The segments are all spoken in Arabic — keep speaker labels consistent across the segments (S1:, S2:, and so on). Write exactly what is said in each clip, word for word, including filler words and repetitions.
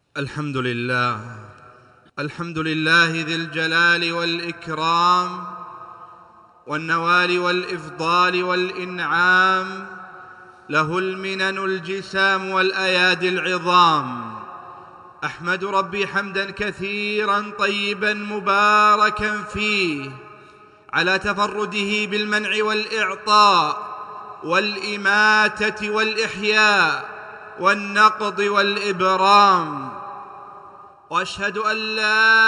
S1: الحمد لله الحمد لله ذي الجلال والإكرام والنوال والإفضال والإنعام، له المنن الجسام والأيادي العظام. أحمد ربي حمدا كثيرا طيبا مباركا فيه على تفرده بالمنع والإعطاء والإماتة والإحياء والنقض والإبرام، وأشهد أن لا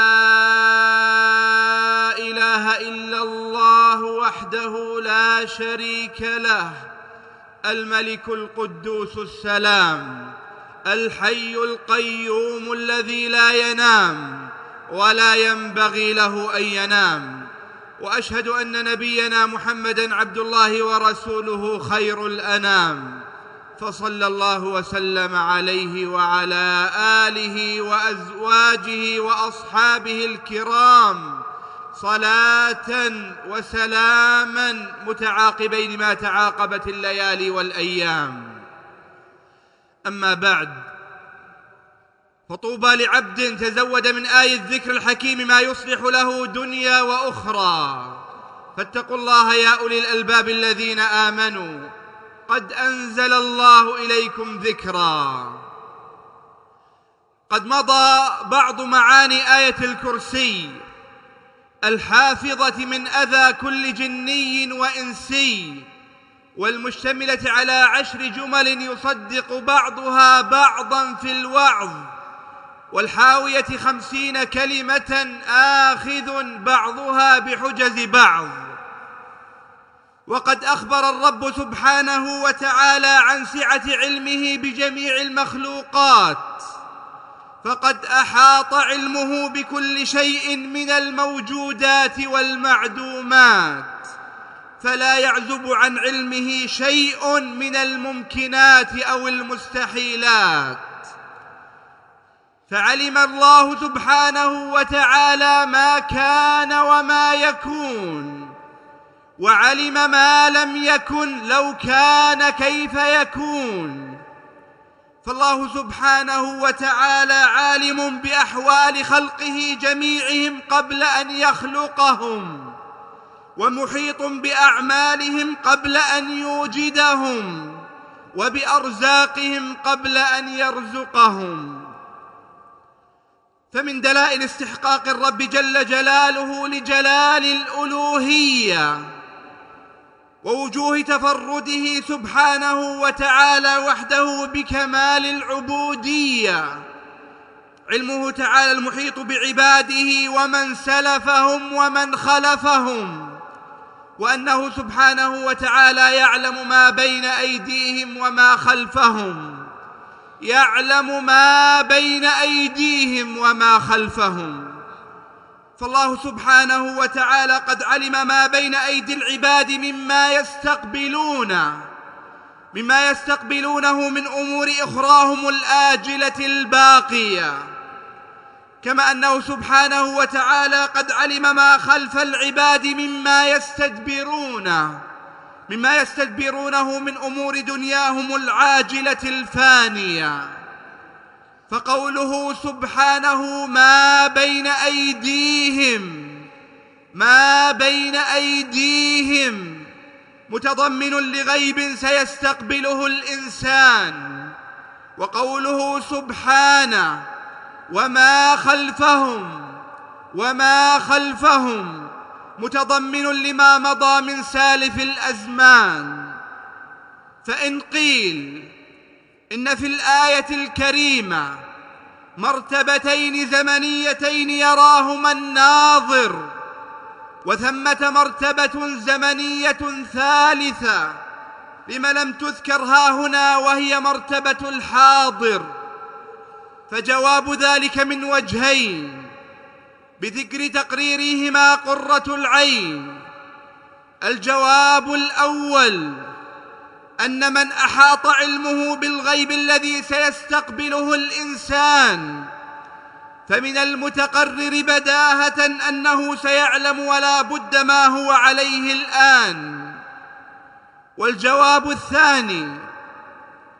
S1: إله إلا الله وحده لا شريك له، الملك القدوس السلام الحي القيوم الذي لا ينام ولا ينبغي له أن ينام. وأشهد أن نبينا محمدًا عبد الله ورسوله خير الأنام، فصلى الله وسلم عليه وعلى آله وأزواجه وأصحابه الكرام صلاة وسلاما متعاقبين ما تعاقبت الليالي والأيام. أما بعد، فطوبى لعبد تزود من آي الذكر الحكيم ما يصلح له دنيا وأخرى، فاتقوا الله يا أولي الألباب الذين آمنوا، قد أنزل الله إليكم ذكرا. قد مضى بعض معاني آية الكرسي الحافظة من أذى كل جني وإنسي، والمشتملة على عشر جمل يصدق بعضها بعضا في الوعظ، والحاوية خمسين كلمة آخذ بعضها بحجز بعض. وقد أخبر الرب سبحانه وتعالى عن سعة علمه بجميع المخلوقات، فقد أحاط علمه بكل شيء من الموجودات والمعدومات، فلا يعزب عن علمه شيء من الممكنات أو المستحيلات. فعلم الله سبحانه وتعالى ما كان وما يكون، وعلم ما لم يكن لو كان كيف يكون. فالله سبحانه وتعالى عالم بأحوال خلقه جميعهم قبل أن يخلقهم، ومحيط بأعمالهم قبل أن يوجدهم، وبأرزاقهم قبل أن يرزقهم. فمن دلائل استحقاق الرب جل جلاله لجلال الألوهية ووجوه تفرده سبحانه وتعالى وحده بكمال العبودية علمه تعالى المحيط بعباده ومن سلفهم ومن خلفهم، وأنه سبحانه وتعالى يعلم ما بين أيديهم وما خلفهم، يعلم ما بين أيديهم وما خلفهم. فالله سبحانه وتعالى قد علم ما بين أيدي العباد مما يستقبلون مما يستقبلونه من أمور أخراهم الآجلة الباقية، كما أنه سبحانه وتعالى قد علم ما خلف العباد مما يستدبرونه مما يستدبرونه من أمور دنياهم العاجلة الفانية. فقوله سبحانه ما بين أيديهم ما بين أيديهم متضمن لغيب سيستقبله الإنسان، وقوله سبحانه وما خلفهم وما خلفهم متضمن لما مضى من سالف الأزمان. فإن قيل إن في الآية الكريمة مرتبتين زمنيتين يراهما الناظر، وثمة مرتبة زمنية ثالثة لما لم تذكر هاهنا وهي مرتبة الحاضر، فجواب ذلك من وجهين بذكر تقريرهما قرة العين. الجواب الأول أن من أحاط علمه بالغيب الذي سيستقبله الإنسان، فمن المتقرر بداهة أنه سيعلم ولا بد ما هو عليه الآن. والجواب الثاني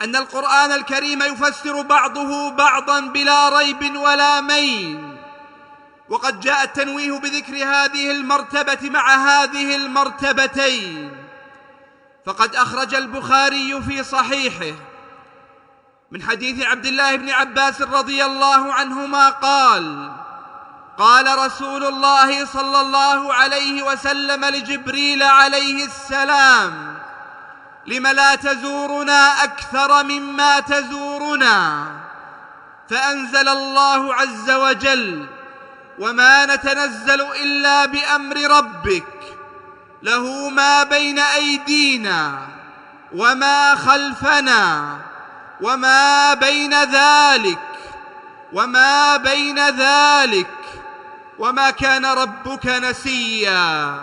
S1: أن القرآن الكريم يفسر بعضه بعضا بلا ريب ولا مين، وقد جاء التنويه بذكر هذه المرتبة مع هذه المرتبتين. فقد أخرج البخاري في صحيحه من حديث عبد الله بن عباس رضي الله عنهما قال: قال رسول الله صلى الله عليه وسلم لجبريل عليه السلام: لم لا تزورنا أكثر مما تزورنا؟ فأنزل الله عز وجل: وما نتنزل إلا بأمر ربك له ما بين أيدينا وما خلفنا وما بين ذلك وما بين ذلك وما كان ربك نسيا.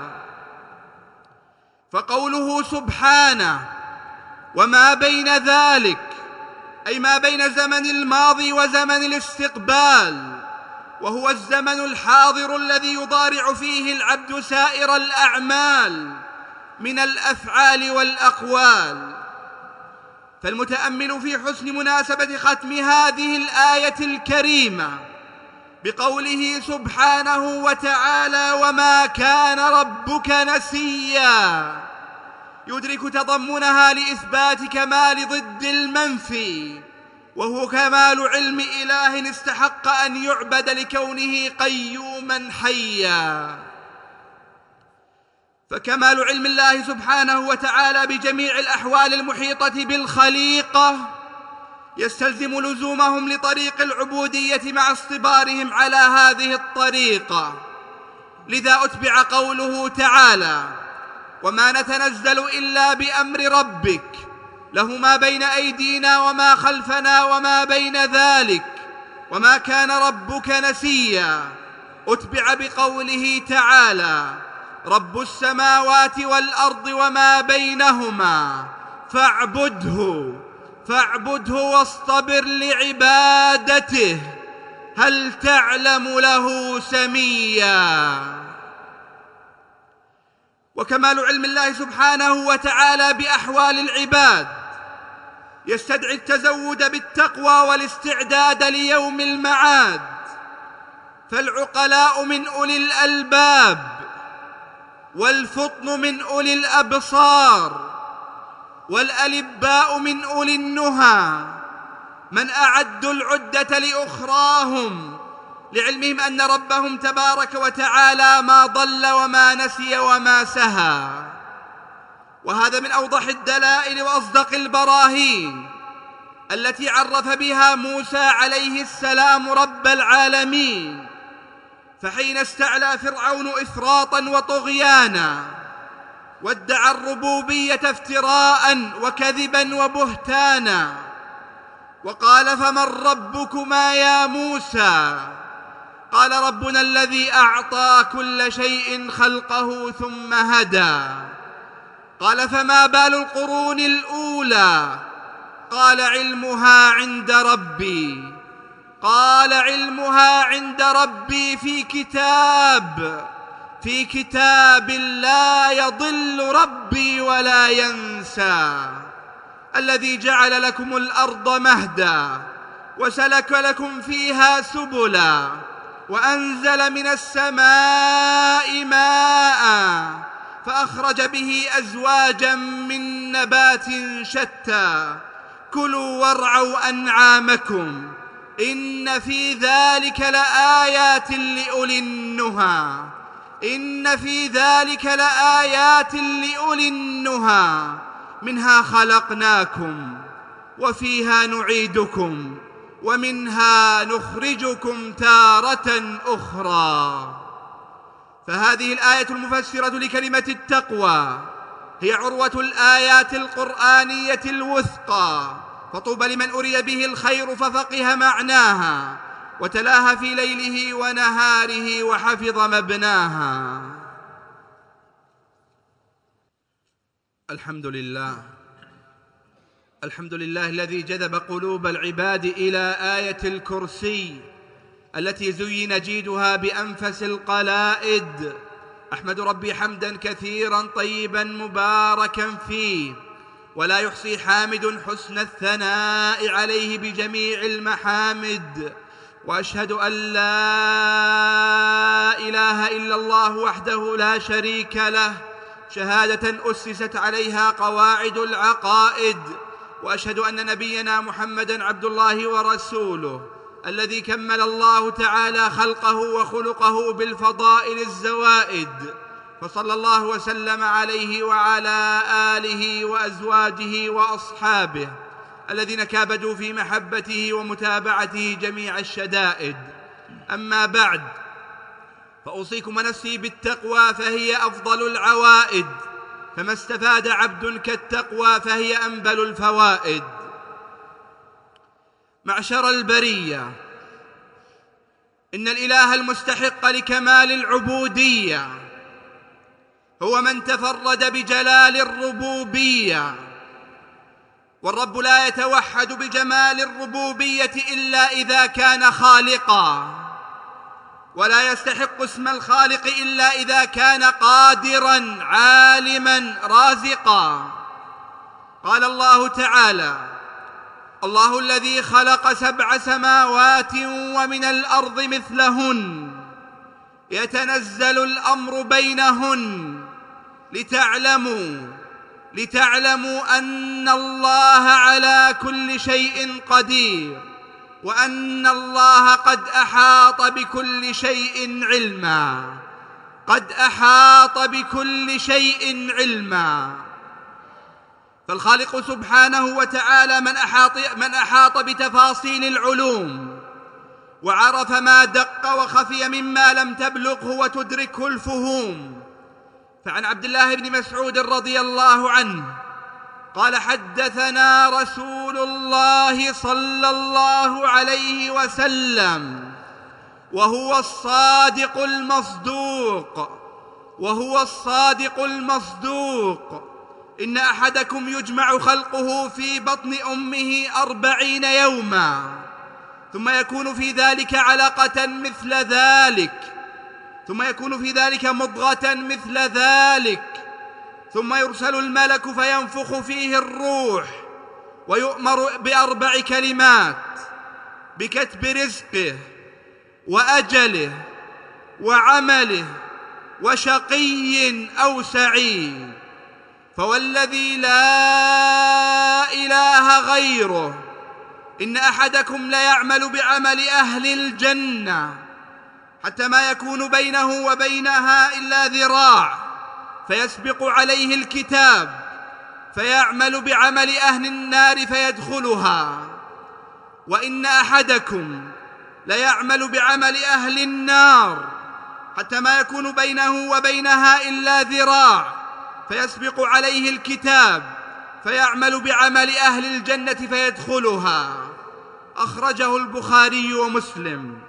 S1: فقوله سبحانه وما بين ذلك أي ما بين زمن الماضي وزمن الاستقبال، وهو الزمن الحاضر الذي يضارع فيه العبد سائر الأعمال من الأفعال والأقوال. فالمتأمل في حسن مناسبة ختم هذه الآية الكريمة بقوله سبحانه وتعالى: وما كان ربك نسيا، يدرك تضمنها لإثبات كمال ضد المنفي، وهو كمال علم إله استحق أن يعبد لكونه قيوما حيا. فكمال علم الله سبحانه وتعالى بجميع الأحوال المحيطة بالخليقة يستلزم لزومهم لطريق العبودية مع اصطبارهم على هذه الطريقة. لذا أتبع قوله تعالى: وما نتنزل إلا بأمر ربك له ما بين أيدينا وما خلفنا وما بين ذلك وما كان ربك نسيا. أتبع بقوله تعالى: رب السماوات والأرض وما بينهما فاعبده فاعبده واصطبر لعبادته هل تعلم له سميا. وكمال علم الله سبحانه وتعالى بأحوال العباد يستدعي التزود بالتقوى والاستعداد ليوم المعاد. فالعقلاء من أولي الألباب والفطن من أولي الأبصار والألباء من أولي النهى من أعدوا العدة لأخراهم لعلمهم أن ربهم تبارك وتعالى ما ضل وما نسي وما سهى. وهذا من أوضح الدلائل وأصدق البراهين التي عرف بها موسى عليه السلام رب العالمين. فحين استعلى فرعون إفراطا وطغيانا وادعى الربوبية افتراء وكذبا وبهتانا وقال: فمن ربكما يا موسى؟ قال: ربنا الذي أعطى كل شيء خلقه ثم هدى. قال: فما بال القرون الأولى؟ قال: علمها عند ربي قال علمها عند ربي في كتاب في كتاب لا يضل ربي ولا ينسى. الذي جعل لكم الأرض مهدا وسلك لكم فيها سبلا وأنزل من السماء ماء فأخرج به أزواجا من نبات شتى كلوا وارعوا أنعامكم إن في ذلك لآيات لأولي النهى إن في ذلك لآيات لأولي النهى منها خلقناكم وفيها نعيدكم ومنها نخرجكم تارة أخرى. فهذه الآية المفسرة لكلمة التقوى هي عروة الآيات القرآنية الوثقى، فطوبى لمن أري به الخير ففقه معناها وتلاها في ليله ونهاره وحفظ مبناها. الحمد لله الحمد لله الذي جذب قلوب العباد إلى آية الكرسي التي زين جيدها بأنفس القلائد. أحمد ربي حمدا كثيرا طيبا مباركا فيه، ولا يحصي حامد حسن الثناء عليه بجميع المحامد، وأشهد أن لا إله إلا الله وحده لا شريك له شهادة أسست عليها قواعد العقائد، وأشهد أن نبينا محمدًا عبد الله ورسوله الذي كمل الله تعالى خلقه وخلقه بالفضائل الزوائد، فصلى الله وسلم عليه وعلى آله وأزواجه وأصحابه الذين كابدوا في محبته ومتابعته جميع الشدائد. أما بعد، فأوصيكم ونفسي بالتقوى فهي أفضل العوائد، فما استفاد عبد كالتقوى فهي أنبل الفوائد. معشر البرية، إن الإله المستحق لكمال العبودية هو من تفرد بجلال الربوبية، والرب لا يتوحد بجمال الربوبية إلا إذا كان خالقا، ولا يستحق اسم الخالق إلا إذا كان قادرا عالما رازقا. قال الله تعالى: الله الذي خلق سبع سماوات ومن الأرض مثلهن يتنزل الأمر بينهن لتعلموا لتعلموا أن الله على كل شيء قدير، وأن الله قد أحاط بكل شيء علما قد أحاط بكل شيء علما. فالخالق سبحانه وتعالى من أحاط, من أحاط بتفاصيل العلوم، وعرف ما دق وخفي مما لم تبلغه وتدركه الفهوم. فعن عبد الله بن مسعود رضي الله عنه قال: حدثنا رسول الله صلى الله عليه وسلم وهو الصادق المصدوق وهو الصادق المصدوق إن أحدكم يجمع خلقه في بطن أمه أربعين يوما، ثم يكون في ذلك علقة مثل ذلك، ثم يكون في ذلك مضغة مثل ذلك، ثم يرسل الملك فينفخ فيه الروح، ويؤمر بأربع كلمات: بكتب رزقه وأجله وعمله وشقي أو سعيد. فوالذي لا إله غيره إن أحدكم ليعمل بعمل أهل الجنة حتى ما يكون بينه وبينها إلا ذراع، فيسبق عليه الكتاب فيعمل بعمل أهل النار فيدخلها، وإن أحدكم ليعمل بعمل أهل النار حتى ما يكون بينه وبينها إلا ذراع، فيسبق عليه الكتاب فيعمل بعمل أهل الجنة فيدخلها. أخرجه البخاري ومسلم.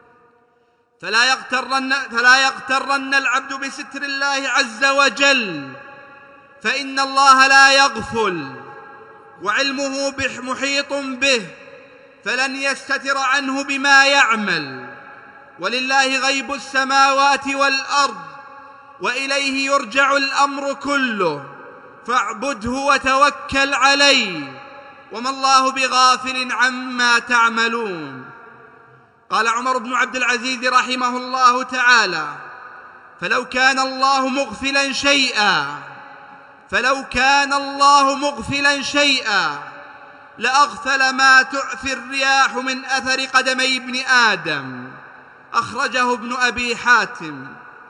S1: فلا يغترن, فلا يغترن العبد بستر الله عز وجل، فإن الله لا يغفل، وعلمه محيط به، فلن يستتر عنه بما يعمل. ولله غيب السماوات والأرض، وإليه يرجع الأمر كله، فاعبده وتوكل عليه، وما الله بغافل عما تعملون. قال عمر بن عبد العزيز رحمه الله تعالى: فلو كان الله مغفلا شيئا فلو كان الله مغفلا شيئا لأغفل ما تعفي الرياح من أثر قدمي ابن آدم. أخرجه ابن أبي حاتم.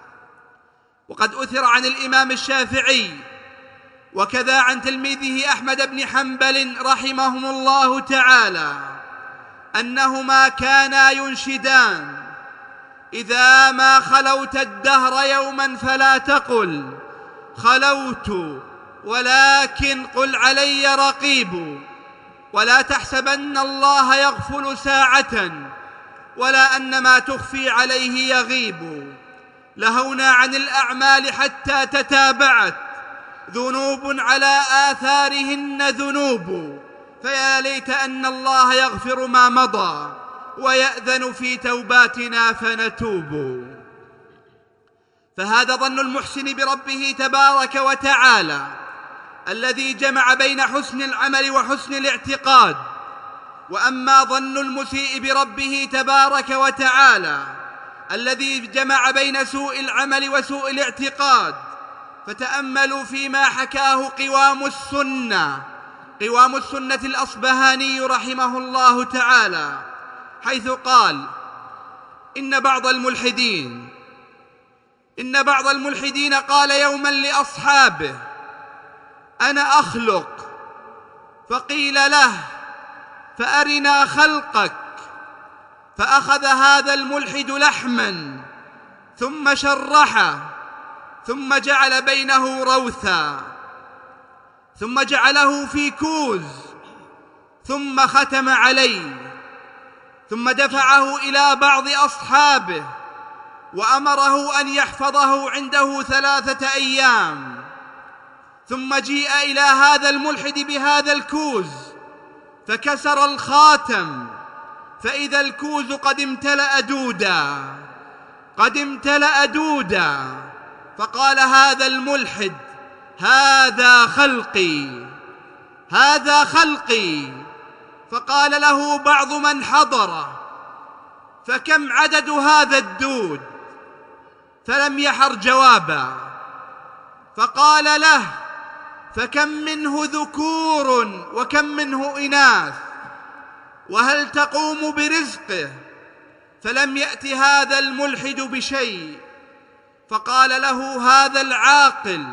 S1: وقد أثر عن الإمام الشافعي وكذا عن تلميذه أحمد بن حنبل رحمهم الله تعالى أنهما كانا ينشدان: إذا ما خلوت الدهر يوما فلا تقل خلوت، ولكن قل علي رقيب، ولا تحسبن الله يغفل ساعة، ولا أن ما تخفي عليه يغيب. لهونا عن الأعمال حتى تتابعت، ذنوب على آثارهن ذنوب، فيا ليت أن الله يغفر ما مضى ويأذن في توباتنا فنتوب. فهذا ظن المحسن بربه تبارك وتعالى، الذي جمع بين حسن العمل وحسن الاعتقاد. وأما ظن المسيء بربه تبارك وتعالى الذي جمع بين سوء العمل وسوء الاعتقاد، فتأملوا فيما حكاه قوام السنة قوام السنة الأصبهاني رحمه الله تعالى، حيث قال: إن بعض الملحدين إن بعض الملحدين قال يوما لأصحابه: أنا أخلق. فقيل له: فأرنا خلقك. فأخذ هذا الملحد لحما ثم شرحه، ثم جعل بينه روثا، ثم جعله في كوز، ثم ختم عليه، ثم دفعه إلى بعض أصحابه وأمره أن يحفظه عنده ثلاثة أيام. ثم جيء إلى هذا الملحد بهذا الكوز فكسر الخاتم، فإذا الكوز قد امتلأ دودا قد امتلأ دودا فقال هذا الملحد: هذا خلقي هذا خلقي. فقال له بعض من حضر: فكم عدد هذا الدود؟ فلم يحر جوابا. فقال له: فكم منه ذكور وكم منه إناث؟ وهل تقوم برزقه؟ فلم يأت هذا الملحد بشيء. فقال له هذا العاقل: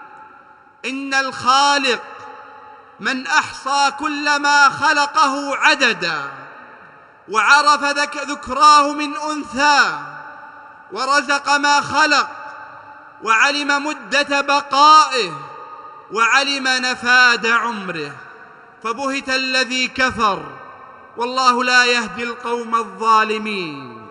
S1: إن الخالق من أحصى كل ما خلقه عددا، وعرف ذكراه من أنثى، ورزق ما خلق، وعلم مدة بقائه، وعلم نفاد عمره. فبهت الذي كفر، والله لا يهدي القوم الظالمين.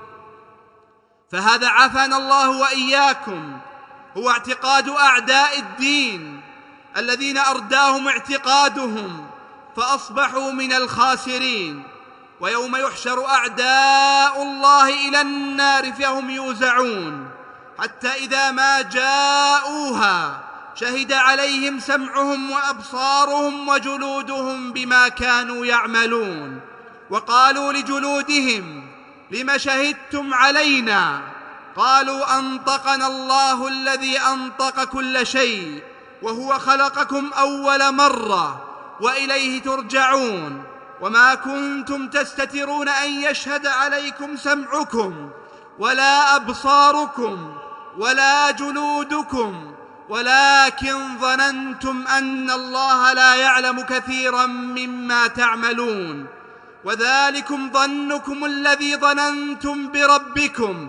S1: فهذا عافانا الله وإياكم هو اعتقاد أعداء الدين الذين أرداهم اعتقادهم فأصبحوا من الخاسرين. ويوم يحشر أعداء الله إلى النار فهم يوزعون، حتى إذا ما جاءوها شهد عليهم سمعهم وأبصارهم وجلودهم بما كانوا يعملون. وقالوا لجلودهم: لم شهدتم علينا؟ قالوا: أنطقنا الله الذي أنطق كل شيء، وهو خلقكم أول مرة وإليه ترجعون. وما كنتم تستترون أن يشهد عليكم سمعكم ولا أبصاركم ولا جلودكم، ولكن ظننتم أن الله لا يعلم كثيرا مما تعملون. وذلكم ظنكم الذي ظننتم بربكم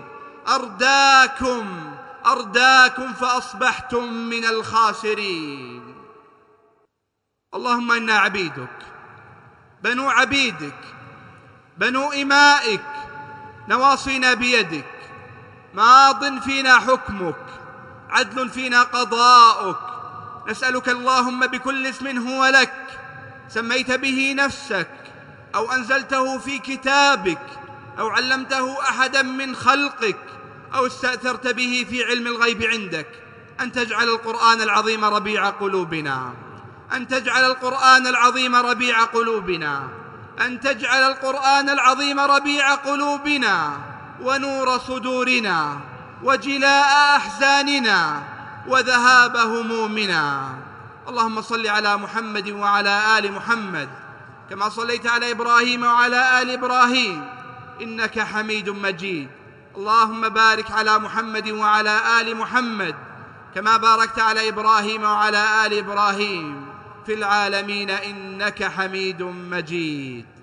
S1: أرداكم أرداكم فأصبحتم من الخاسرين. اللهم إنا عبيدك، بنو عبيدك، بنو إمائك، نواصينا بيدك، ماض فينا حكمك، عدل فينا قضاؤك. نسألك اللهم بكل اسم هو لك سميت به نفسك، أو أنزلته في كتابك، أو علمته أحدا من خلقك، أو استأثرت به في علم الغيب عندك، أن تجعل القرآن العظيم ربيع قلوبنا أن تجعل القرآن العظيم ربيع قلوبنا أن تجعل القرآن العظيم ربيع قلوبنا ونور صدورنا وجلاء أحزاننا وذهاب همومنا. اللهم صل على محمد وعلى آل محمد كما صليت على إبراهيم وعلى آل إبراهيم إنك حميد مجيد. اللهم بارك على محمد وعلى آل محمد كما باركت على إبراهيم وعلى آل إبراهيم في العالمين إنك حميد مجيد.